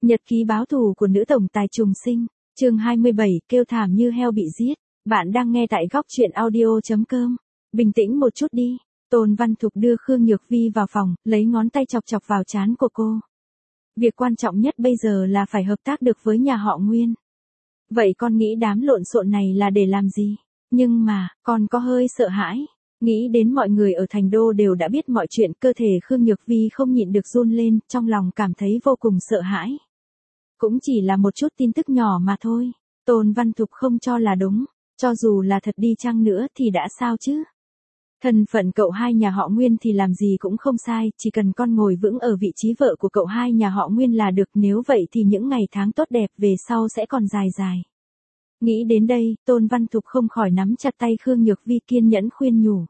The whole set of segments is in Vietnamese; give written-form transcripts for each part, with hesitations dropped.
Nhật ký báo thù của nữ tổng tài trùng sinh, chương 27, kêu thảm như heo bị giết. Bạn đang nghe tại góc truyện audio.com. Bình tĩnh một chút đi. Tôn Văn Thục đưa Khương Nhược Vi vào phòng, lấy ngón tay chọc chọc vào trán của cô. Việc quan trọng nhất bây giờ là phải hợp tác được với nhà họ Nguyên. Vậy con nghĩ đám lộn xộn này là để làm gì? Nhưng mà, con có hơi sợ hãi. Nghĩ đến mọi người ở thành đô đều đã biết mọi chuyện, cơ thể Khương Nhược Vi không nhịn được run lên, trong lòng cảm thấy vô cùng sợ hãi. Cũng chỉ là một chút tin tức nhỏ mà thôi. Tôn Văn Thục không cho là đúng. Cho dù là thật đi chăng nữa thì đã sao chứ? Thân phận cậu hai nhà họ Nguyên thì làm gì cũng không sai, chỉ cần con ngồi vững ở vị trí vợ của cậu hai nhà họ Nguyên là được, nếu vậy thì những ngày tháng tốt đẹp về sau sẽ còn dài dài. Nghĩ đến đây, Tôn Văn Thục không khỏi nắm chặt tay Khương Nhược Vi, kiên nhẫn khuyên nhủ.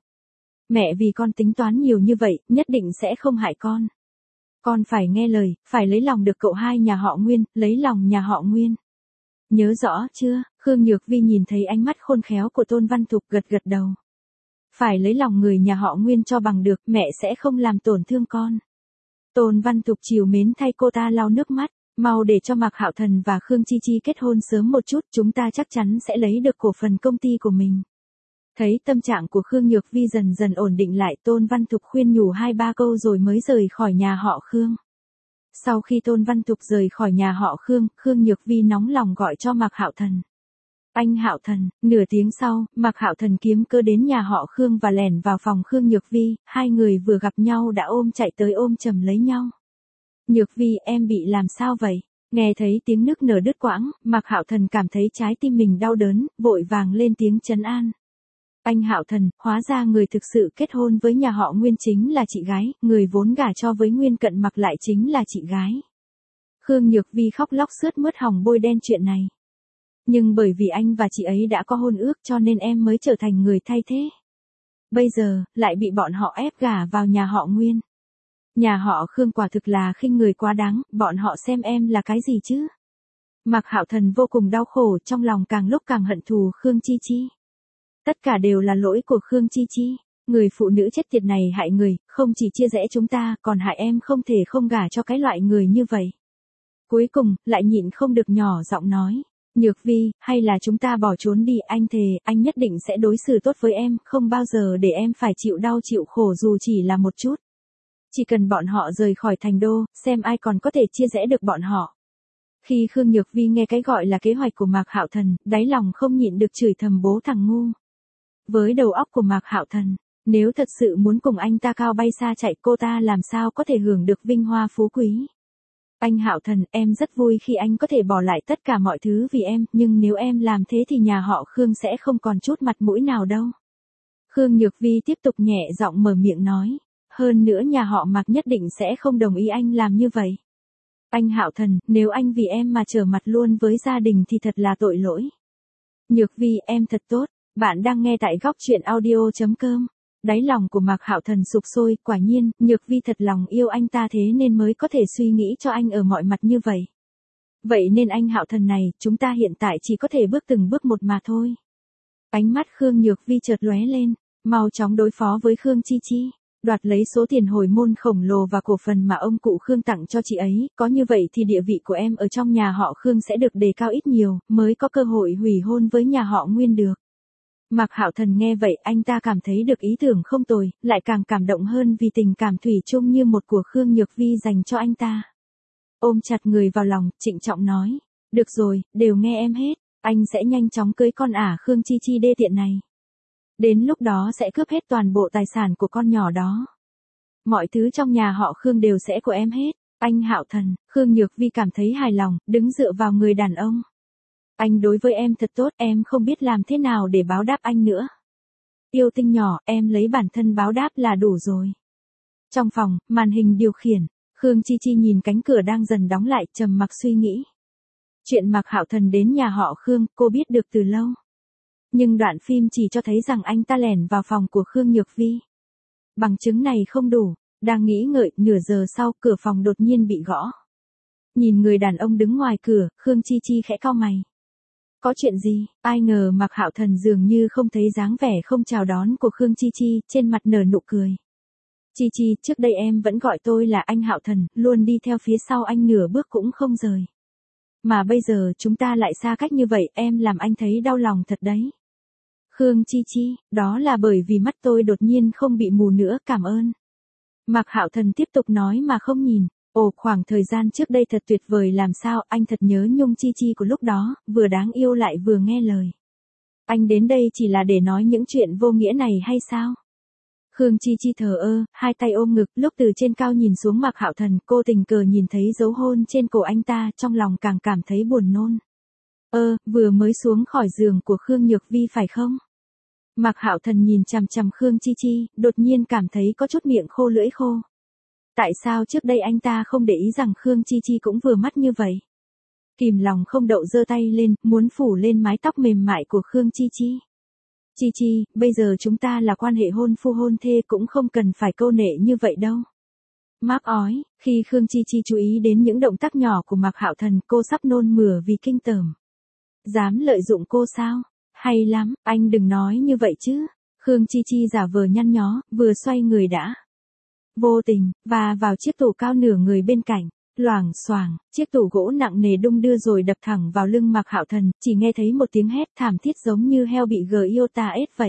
Mẹ vì con tính toán nhiều như vậy, nhất định sẽ không hại con. Con phải nghe lời, phải lấy lòng được cậu hai nhà họ Nguyên, lấy lòng nhà họ Nguyên. Nhớ rõ chưa? Khương Nhược Vi nhìn thấy ánh mắt khôn khéo của Tôn Văn Thục, gật gật đầu. Phải lấy lòng người nhà họ Nguyên cho bằng được, mẹ sẽ không làm tổn thương con. Tôn Văn Thục trìu mến thay cô ta lau nước mắt, mau để cho Mạc Hạo Thần và Khương Chi Chi kết hôn sớm một chút, chúng ta chắc chắn sẽ lấy được cổ phần công ty của mình. Thấy tâm trạng của Khương Nhược Vi dần dần ổn định lại, Tôn Văn Thục khuyên nhủ 2-3 câu rồi mới rời khỏi nhà họ Khương. Sau khi Tôn Văn Thục rời khỏi nhà họ Khương, Khương Nhược Vi nóng lòng gọi cho Mạc Hạo Thần. Anh Hạo Thần. Nửa tiếng sau, Mạc Hạo Thần kiếm cơ đến nhà họ Khương và lẻn vào phòng Khương Nhược Vi, hai người vừa gặp nhau đã ôm chạy tới ôm chầm lấy nhau. Nhược Vi, em bị làm sao vậy? Nghe thấy tiếng nức nở đứt quãng, Mạc Hạo Thần cảm thấy trái tim mình đau đớn, vội vàng lên tiếng trấn an. Anh Hạo Thần, hóa ra người thực sự kết hôn với nhà họ Nguyên chính là chị gái, người vốn gả cho với Nguyên Cận Mặc lại chính là chị gái. Khương Nhược Vi khóc lóc sướt mướt hỏng bôi đen chuyện này. Nhưng bởi vì anh và chị ấy đã có hôn ước cho nên em mới trở thành người thay thế. Bây giờ, lại bị bọn họ ép gả vào nhà họ Nguyên. Nhà họ Khương quả thực là khinh người quá đáng, bọn họ xem em là cái gì chứ? Mạc Hạo Thần vô cùng đau khổ, trong lòng càng lúc càng hận thù Khương Chi Chi. Tất cả đều là lỗi của Khương Chi Chi. Người phụ nữ chết tiệt này hại người, không chỉ chia rẽ chúng ta, còn hại em, không thể không gả cho cái loại người như vậy. Cuối cùng, lại nhịn không được nhỏ giọng nói. Nhược Vi, hay là chúng ta bỏ trốn đi, anh thề, anh nhất định sẽ đối xử tốt với em, không bao giờ để em phải chịu đau chịu khổ dù chỉ là một chút. Chỉ cần bọn họ rời khỏi thành đô, xem ai còn có thể chia rẽ được bọn họ. Khi Khương Nhược Vi nghe cái gọi là kế hoạch của Mạc Hạo Thần, đáy lòng không nhịn được chửi thầm bố thằng ngu. Với đầu óc của Mạc Hạo Thần, nếu thật sự muốn cùng anh ta cao bay xa chạy, cô ta làm sao có thể hưởng được vinh hoa phú quý. Anh Hạo Thần, em rất vui khi anh có thể bỏ lại tất cả mọi thứ vì em, nhưng nếu em làm thế thì nhà họ Khương sẽ không còn chút mặt mũi nào đâu. Khương Nhược Vi tiếp tục nhẹ giọng mở miệng nói. Hơn nữa nhà họ Mạc nhất định sẽ không đồng ý anh làm như vậy. Anh Hạo Thần, nếu anh vì em mà trở mặt luôn với gia đình thì thật là tội lỗi. Nhược Vi, em thật tốt. Bạn đang nghe tại góc truyện audio.com. Đáy lòng của Mạc Hạo Thần sục sôi, quả nhiên, Nhược Vi thật lòng yêu anh ta thế nên mới có thể suy nghĩ cho anh ở mọi mặt như vậy. Vậy nên anh Hạo Thần này, chúng ta hiện tại chỉ có thể bước từng bước một mà thôi. Ánh mắt Khương Nhược Vi chợt lóe lên, mau chóng đối phó với Khương Chi Chi, đoạt lấy số tiền hồi môn khổng lồ và cổ phần mà ông cụ Khương tặng cho chị ấy, có như vậy thì địa vị của em ở trong nhà họ Khương sẽ được đề cao ít nhiều, mới có cơ hội hủy hôn với nhà họ Nguyên được. Mạc Hạo Thần nghe vậy, anh ta cảm thấy được ý tưởng không tồi, lại càng cảm động hơn vì tình cảm thủy chung như một của Khương Nhược Vi dành cho anh ta. Ôm chặt người vào lòng, trịnh trọng nói, được rồi, đều nghe em hết, anh sẽ nhanh chóng cưới con ả Khương Chi Chi đê tiện này. Đến lúc đó sẽ cướp hết toàn bộ tài sản của con nhỏ đó. Mọi thứ trong nhà họ Khương đều sẽ của em hết. Anh Hạo Thần, Khương Nhược Vi cảm thấy hài lòng, đứng dựa vào người đàn ông. Anh đối với em thật tốt, em không biết làm thế nào để báo đáp anh nữa. Yêu tinh nhỏ, em lấy bản thân báo đáp là đủ rồi. Trong phòng, màn hình điều khiển, Khương Chi Chi nhìn cánh cửa đang dần đóng lại, trầm mặc suy nghĩ. Chuyện Mạc Hạo Thần đến nhà họ Khương, cô biết được từ lâu. Nhưng đoạn phim chỉ cho thấy rằng anh ta lẻn vào phòng của Khương Nhược Vi. Bằng chứng này không đủ, đang nghĩ ngợi, nửa giờ sau, cửa phòng đột nhiên bị gõ. Nhìn người đàn ông đứng ngoài cửa, Khương Chi Chi khẽ cau mày. Có chuyện gì? Ai ngờ Mạc Hạo Thần dường như không thấy dáng vẻ không chào đón của Khương Chi Chi, trên mặt nở nụ cười. Chi Chi, trước đây em vẫn gọi tôi là anh Hạo Thần, luôn đi theo phía sau anh nửa bước cũng không rời. Mà bây giờ chúng ta lại xa cách như vậy, em làm anh thấy đau lòng thật đấy. Khương Chi Chi, đó là bởi vì mắt tôi đột nhiên không bị mù nữa, cảm ơn. Mạc Hạo Thần tiếp tục nói mà không nhìn. Ồ, khoảng thời gian trước đây thật tuyệt vời, làm sao, anh thật nhớ Nhung Chi Chi của lúc đó, vừa đáng yêu lại vừa nghe lời. Anh đến đây chỉ là để nói những chuyện vô nghĩa này hay sao? Khương Chi Chi thờ ơ, hai tay ôm ngực, lúc từ trên cao nhìn xuống Mạc Hạo Thần, cô tình cờ nhìn thấy dấu hôn trên cổ anh ta, trong lòng càng cảm thấy buồn nôn. Vừa mới xuống khỏi giường của Khương Nhược Vi phải không? Mạc Hạo Thần nhìn chằm chằm Khương Chi Chi, đột nhiên cảm thấy có chút miệng khô lưỡi khô. Tại sao trước đây anh ta không để ý rằng Khương Chi Chi cũng vừa mắt như vậy? Kìm lòng không đậu giơ tay lên, muốn phủ lên mái tóc mềm mại của Khương Chi Chi. Chi Chi, bây giờ chúng ta là quan hệ hôn phu hôn thê, cũng không cần phải câu nệ như vậy đâu. Mác ói, khi Khương Chi Chi chú ý đến những động tác nhỏ của Mạc Hạo Thần, cô sắp nôn mửa vì kinh tởm. Dám lợi dụng cô sao? Hay lắm, anh đừng nói như vậy chứ. Khương Chi Chi giả vờ nhăn nhó, vừa xoay người đã vô tình và vào chiếc tủ cao nửa người bên cạnh. Loảng xoảng, chiếc tủ gỗ nặng nề đung đưa rồi đập thẳng vào lưng Mạc Hạo Thần, chỉ nghe thấy một tiếng hét thảm thiết giống như heo bị Iota ết vậy.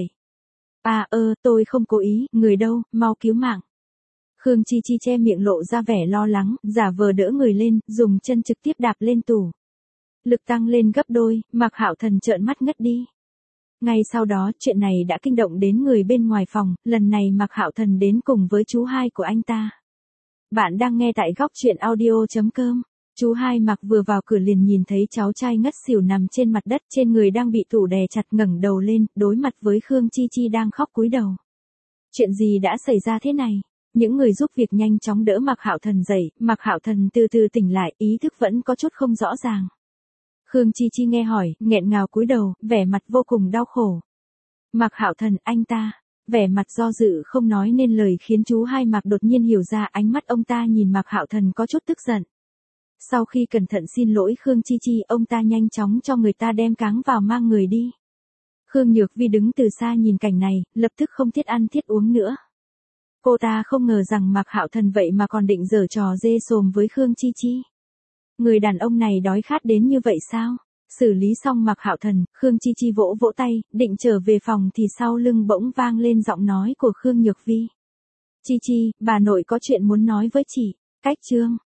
Tôi không cố ý, người đâu, mau cứu mạng. Khương Chi Chi che miệng lộ ra vẻ lo lắng, giả vờ đỡ người lên, dùng chân trực tiếp đạp lên tủ. Lực tăng lên gấp đôi, Mạc Hạo Thần trợn mắt ngất đi. Ngay sau đó, chuyện này đã kinh động đến người bên ngoài phòng, lần này Mạc Hạo Thần đến cùng với chú hai của anh ta. Bạn đang nghe tại góc truyện audio.com. Chú hai Mạc vừa vào cửa liền nhìn thấy cháu trai ngất xỉu nằm trên mặt đất, trên người đang bị tủ đè chặt, ngẩng đầu lên, đối mặt với Khương Chi Chi đang khóc cúi đầu. Chuyện gì đã xảy ra thế này? Những người giúp việc nhanh chóng đỡ Mạc Hạo Thần dậy, Mạc Hạo Thần từ từ tỉnh lại, ý thức vẫn có chút không rõ ràng. Khương Chi Chi nghe hỏi, nghẹn ngào cúi đầu, vẻ mặt vô cùng đau khổ. Mạc Hạo Thần, anh ta, vẻ mặt do dự không nói nên lời khiến chú hai Mạc đột nhiên hiểu ra, ánh mắt ông ta nhìn Mạc Hạo Thần có chút tức giận. Sau khi cẩn thận xin lỗi Khương Chi Chi, ông ta nhanh chóng cho người ta đem cáng vào mang người đi. Khương Nhược Vi đứng từ xa nhìn cảnh này, lập tức không thiết ăn thiết uống nữa. Cô ta không ngờ rằng Mạc Hạo Thần vậy mà còn định giở trò dê sồm với Khương Chi Chi. Người đàn ông này đói khát đến như vậy sao? Xử lý xong Mạc Hạo Thần, Khương Chi Chi vỗ vỗ tay, định trở về phòng thì sau lưng bỗng vang lên giọng nói của Khương Nhược Vi. Chi Chi, bà nội có chuyện muốn nói với chị. Cách chương